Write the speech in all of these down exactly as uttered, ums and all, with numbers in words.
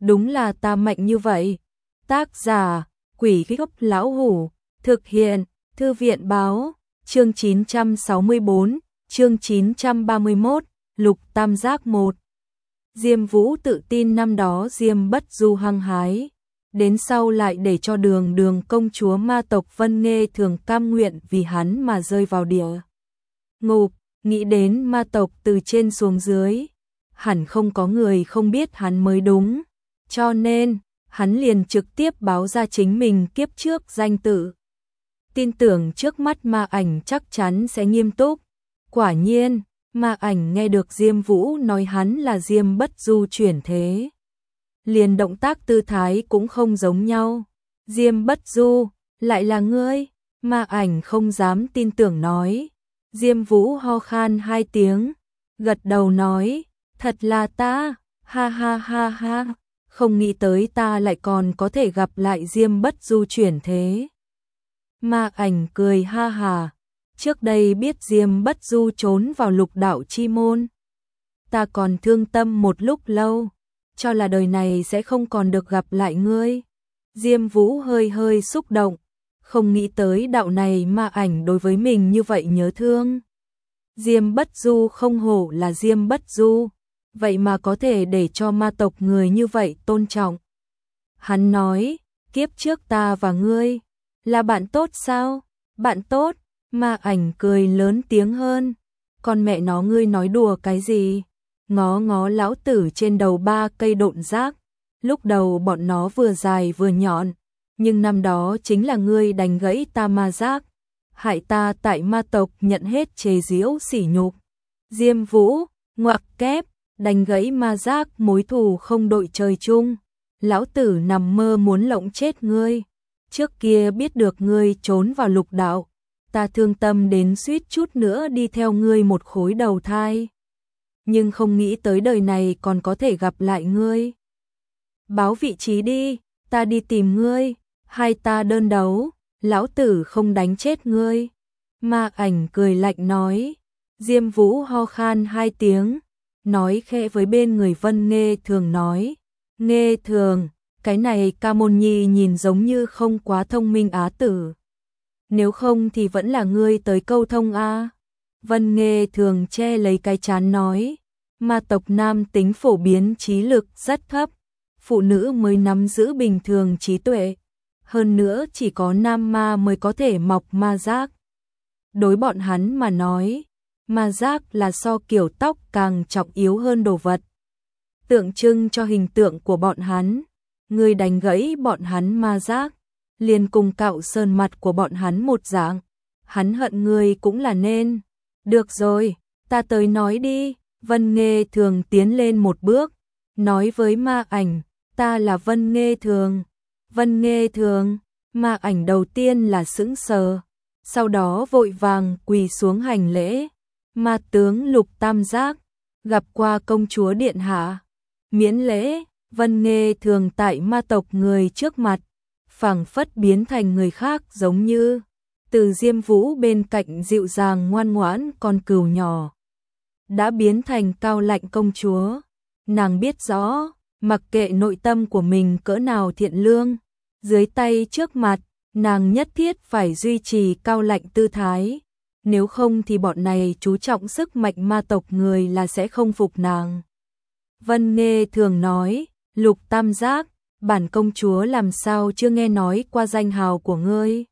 đúng là ta mạnh như vậy. Tác giả, Quỷ Gốc Lão Hủ, thực hiện, Thư viện báo, chương chín trăm sáu mươi bốn, chương chín trăm ba mươi mốt, Lục Tam Giác một. Diêm Vũ tự tin năm đó Diêm Bất Du hăng hái, đến sau lại để cho đường đường công chúa ma tộc Vân Nghê Thường cam nguyện vì hắn mà rơi vào địa ngục, nghĩ đến ma tộc từ trên xuống dưới, hẳn không có người không biết hắn mới đúng, cho nên hắn liền trực tiếp báo ra chính mình kiếp trước danh tự. Tin tưởng trước mắt Ma Ảnh chắc chắn sẽ nghiêm túc. Quả nhiên, Ma Ảnh nghe được Diêm Vũ nói hắn là Diêm Bất Du chuyển thế, liền động tác tư thái cũng không giống nhau. Diêm Bất Du, lại là ngươi? Ma Ảnh không dám tin tưởng nói. Diêm Vũ ho khan hai tiếng, gật đầu nói, thật là ta, ha ha ha ha, không nghĩ tới ta lại còn có thể gặp lại Diêm Bất Du chuyển thế. Ma Ảnh cười ha hà, trước đây biết Diêm Bất Du trốn vào lục đạo chi môn, ta còn thương tâm một lúc lâu, cho là đời này sẽ không còn được gặp lại ngươi. Diêm Vũ hơi hơi xúc động, không nghĩ tới đạo này Ma Ảnh đối với mình như vậy nhớ thương. Diêm Bất Du không hổ là Diêm Bất Du, vậy mà có thể để cho ma tộc người như vậy tôn trọng. Hắn nói, kiếp trước ta và ngươi là bạn tốt sao? Bạn tốt? Ma Ảnh cười lớn tiếng hơn, con mẹ nó ngươi nói đùa cái gì? Ngó ngó lão tử trên đầu ba cây độn giác, lúc đầu bọn nó vừa dài vừa nhọn, nhưng năm đó chính là ngươi đánh gãy ta ma giác, hại ta tại ma tộc nhận hết chế giễu sỉ nhục. Diêm Vũ, ngoặc kép, đánh gãy ma giác mối thù không đội trời chung, lão tử nằm mơ muốn lộng chết ngươi. Trước kia biết được ngươi trốn vào lục đạo, ta thương tâm đến suýt chút nữa đi theo ngươi một khối đầu thai, nhưng không nghĩ tới đời này còn có thể gặp lại ngươi. Báo vị trí đi, ta đi tìm ngươi, hai ta đơn đấu, lão tử không đánh chết ngươi. Ma Ảnh cười lạnh nói. Diêm Vũ ho khan hai tiếng, nói khẽ với bên người Vân Nghê Thường nói, Nghê Thường, cái này Ca Môn Nhi nhìn giống như không quá thông minh á tử. Nếu không thì vẫn là ngươi tới câu thông a. Vân Nghê Thường che lấy cái trán nói, ma tộc nam tính phổ biến trí lực rất thấp, phụ nữ mới nắm giữ bình thường trí tuệ, hơn nữa chỉ có nam ma mới có thể mọc ma giác. Đối bọn hắn mà nói, ma giác là so kiểu tóc càng trọng yếu hơn đồ vật, tượng trưng cho hình tượng của bọn hắn. Ngươi đánh gãy bọn hắn ma giác, liền cùng cạo sơn mặt của bọn hắn một dạng, hắn hận ngươi cũng là nên. Được rồi, ta tới nói đi. Vân Nghê Thường tiến lên một bước, nói với Ma Ảnh, ta là Vân Nghê Thường. Vân Nghê Thường, Ma Ảnh đầu tiên là sững sờ, sau đó vội vàng quỳ xuống hành lễ. Ma tướng Lục Tam Giác, gặp qua công chúa điện hạ. Miễn lễ. Vân Nghê Thường tại ma tộc người trước mặt, phảng phất biến thành người khác giống như, từ Diêm Vũ bên cạnh dịu dàng ngoan ngoãn con cừu nhỏ, đã biến thành cao lạnh công chúa. Nàng biết rõ, mặc kệ nội tâm của mình cỡ nào thiện lương, dưới tay trước mặt, nàng nhất thiết phải duy trì cao lạnh tư thái, nếu không thì bọn này chú trọng sức mạnh ma tộc người là sẽ không phục nàng. Vân Nghê Thường nói, Lục Tam Giác, bản công chúa làm sao chưa nghe nói qua danh hào của ngươi.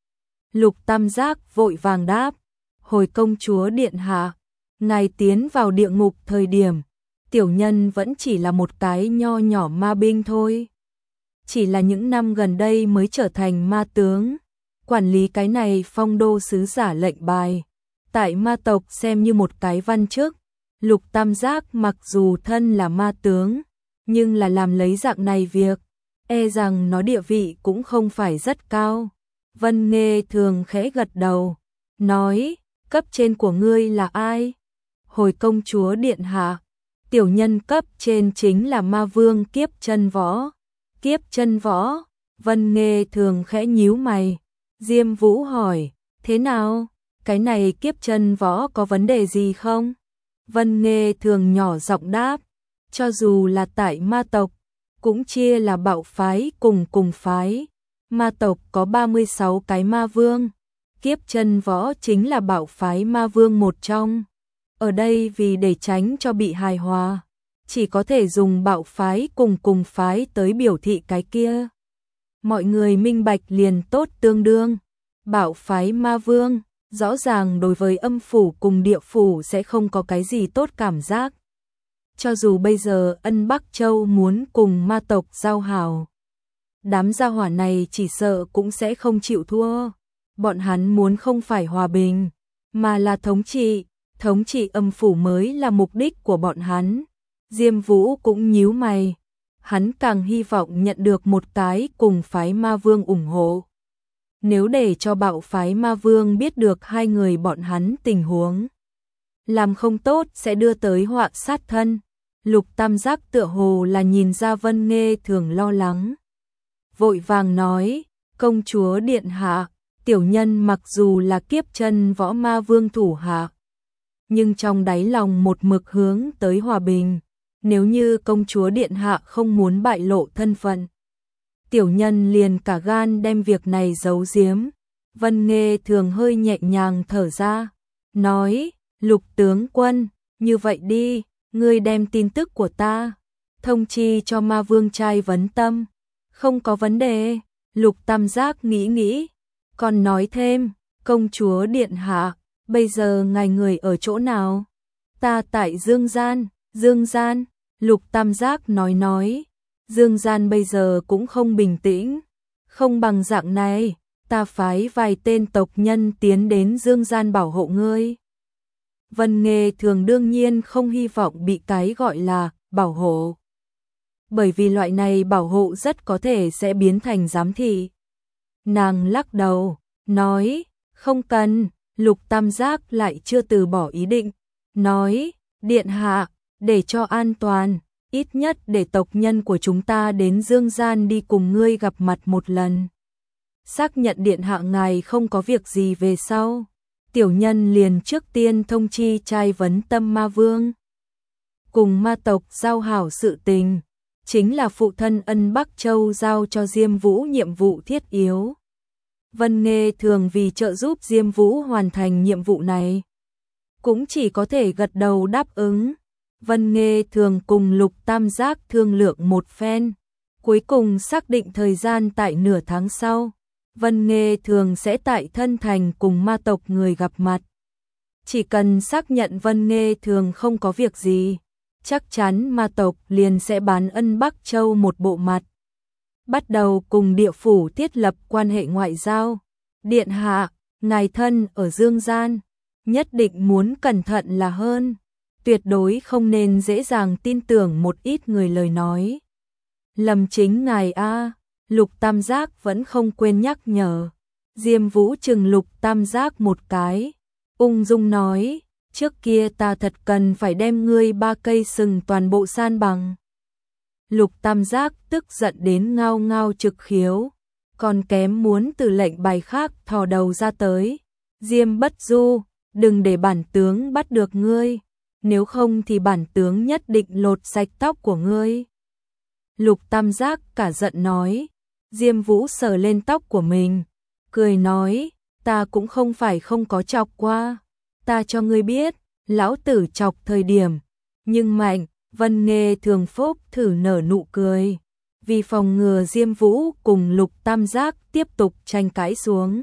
Lục Tam Giác vội vàng đáp, hồi công chúa điện hạ, ngài tiến vào địa ngục thời điểm, tiểu nhân vẫn chỉ là một cái nho nhỏ ma binh thôi. Chỉ là những năm gần đây mới trở thành ma tướng, quản lý cái này phong đô sứ giả lệnh bài, tại ma tộc xem như một cái văn chức. Lục Tam Giác mặc dù thân là ma tướng, nhưng là làm lấy dạng này việc, e rằng nó địa vị cũng không phải rất cao. Vân Nghê Thường khẽ gật đầu, nói, cấp trên của ngươi là ai? Hồi công chúa điện hạ, tiểu nhân cấp trên chính là ma vương Kiếp Chân Võ. Kiếp Chân Võ? Vân Nghê Thường khẽ nhíu mày. Diêm Vũ hỏi, thế nào? Cái này Kiếp Chân Võ có vấn đề gì không? Vân Nghê Thường nhỏ giọng đáp, cho dù là tại ma tộc, cũng chia là bạo phái cùng cùng phái. Ma tộc có ba mươi sáu cái ma vương, Kiếp Chân Võ chính là bạo phái ma vương một trong. Ở đây vì để tránh cho bị hài hòa, chỉ có thể dùng bạo phái cùng cùng phái tới biểu thị cái kia. Mọi người minh bạch liền tốt, tương đương bạo phái ma vương, rõ ràng đối với âm phủ cùng địa phủ sẽ không có cái gì tốt cảm giác. Cho dù bây giờ Ân Bắc Châu muốn cùng ma tộc giao hảo, đám gia hỏa này chỉ sợ cũng sẽ không chịu thua. Bọn hắn muốn không phải hòa bình, mà là thống trị, thống trị âm phủ mới là mục đích của bọn hắn. Diêm Vũ cũng nhíu mày, hắn càng hy vọng nhận được một cái cùng phái ma vương ủng hộ. Nếu để cho bạo phái ma vương biết được hai người bọn hắn tình huống, làm không tốt sẽ đưa tới họa sát thân. Lục Tam Giác tựa hồ là nhìn ra Vân Nghê Thường lo lắng, vội vàng nói, công chúa điện hạ, tiểu nhân mặc dù là Kiếp Chân Võ ma vương thủ hạ, nhưng trong đáy lòng một mực hướng tới hòa bình. Nếu như công chúa điện hạ không muốn bại lộ thân phận, tiểu nhân liền cả gan đem việc này giấu giếm. Vân Nghê Thường hơi nhẹ nhàng thở ra, nói, Lục tướng quân, như vậy đi, ngươi đem tin tức của ta thông chi cho ma vương trai Vấn Tâm. Không có vấn đề. Lục Tam Giác nghĩ nghĩ, còn nói thêm, công chúa điện hạ, bây giờ ngài người ở chỗ nào? Ta tại Dương Gian. Dương Gian? Lục Tam Giác nói nói, Dương Gian bây giờ cũng không bình tĩnh, không bằng dạng này, ta phái vài tên tộc nhân tiến đến Dương Gian bảo hộ ngươi. Vân Nghê Thường đương nhiên không hy vọng bị cái gọi là bảo hộ, bởi vì loại này bảo hộ rất có thể sẽ biến thành giám thị. Nàng lắc đầu, nói, không cần. Lục Tam Giác lại chưa từ bỏ ý định, nói, điện hạ, để cho an toàn, ít nhất để tộc nhân của chúng ta đến Dương Gian đi cùng ngươi gặp mặt một lần. Xác nhận điện hạ ngài không có việc gì về sau, tiểu nhân liền trước tiên thông chi trai Vấn Tâm ma vương. Cùng ma tộc giao hảo sự tình, chính là phụ thân Ân Bắc Châu giao cho Diêm Vũ nhiệm vụ thiết yếu. Vân Nghê Thường vì trợ giúp Diêm Vũ hoàn thành nhiệm vụ này, cũng chỉ có thể gật đầu đáp ứng. Vân Nghê Thường cùng Lục Tam Giác thương lượng một phen, cuối cùng xác định thời gian tại nửa tháng sau, Vân Nghê Thường sẽ tại Thân Thành cùng ma tộc người gặp mặt. Chỉ cần xác nhận Vân Nghê Thường không có việc gì, chắc chắn ma tộc liền sẽ bán Ân Bắc Châu một bộ mặt, bắt đầu cùng địa phủ thiết lập quan hệ ngoại giao. Điện hạ, ngài thân ở Dương Gian, nhất định muốn cẩn thận là hơn, tuyệt đối không nên dễ dàng tin tưởng một ít người lời nói. Lầm chính ngài a. Lục Tam Giác vẫn không quên nhắc nhở. Diêm Vũ chừng Lục Tam Giác một cái, ung dung nói, trước kia ta thật cần phải đem ngươi ba cây sừng toàn bộ san bằng. Lục Tam Giác tức giận đến ngao ngao trực khiếu, còn kém muốn từ lệnh bài khác thò đầu ra tới. Diêm Bất Du, đừng để bản tướng bắt được ngươi, nếu không thì bản tướng nhất định lột sạch tóc của ngươi. Lục Tam Giác cả giận nói. Diêm Vũ sờ lên tóc của mình, cười nói, ta cũng không phải không có chọc qua, ta cho ngươi biết, lão tử chọc thời điểm, nhưng mạnh. Vân Nghê Thường phốc thử nở nụ cười, vì phòng ngừa Diêm Vũ cùng Lục Tam Giác tiếp tục tranh cãi xuống,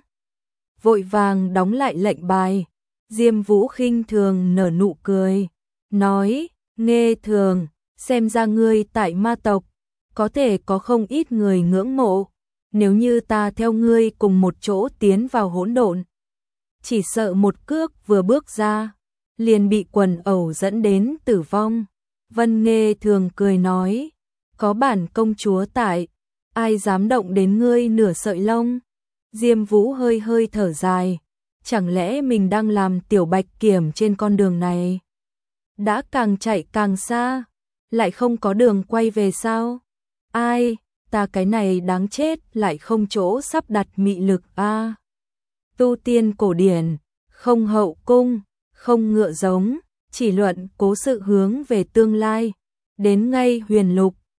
vội vàng đóng lại lệnh bài. Diêm Vũ khinh thường nở nụ cười, nói, Nghê Thường, xem ra ngươi tại ma tộc, có thể có không ít người ngưỡng mộ, nếu như ta theo ngươi cùng một chỗ tiến vào hỗn độn, chỉ sợ một cước vừa bước ra, liền bị quần ẩu dẫn đến tử vong. Vân Nghê Thường cười nói, có bản công chúa tại, ai dám động đến ngươi nửa sợi lông. Diêm Vũ hơi hơi thở dài, chẳng lẽ mình đang làm tiểu bạch kiểm trên con đường này, đã càng chạy càng xa, lại không có đường quay về sao? Ai, ta cái này đáng chết lại không chỗ sắp đặt mị lực a. À, tu tiên cổ điển, không hậu cung, không ngựa giống, chỉ luận cố sự hướng về tương lai, đến ngay huyền lục,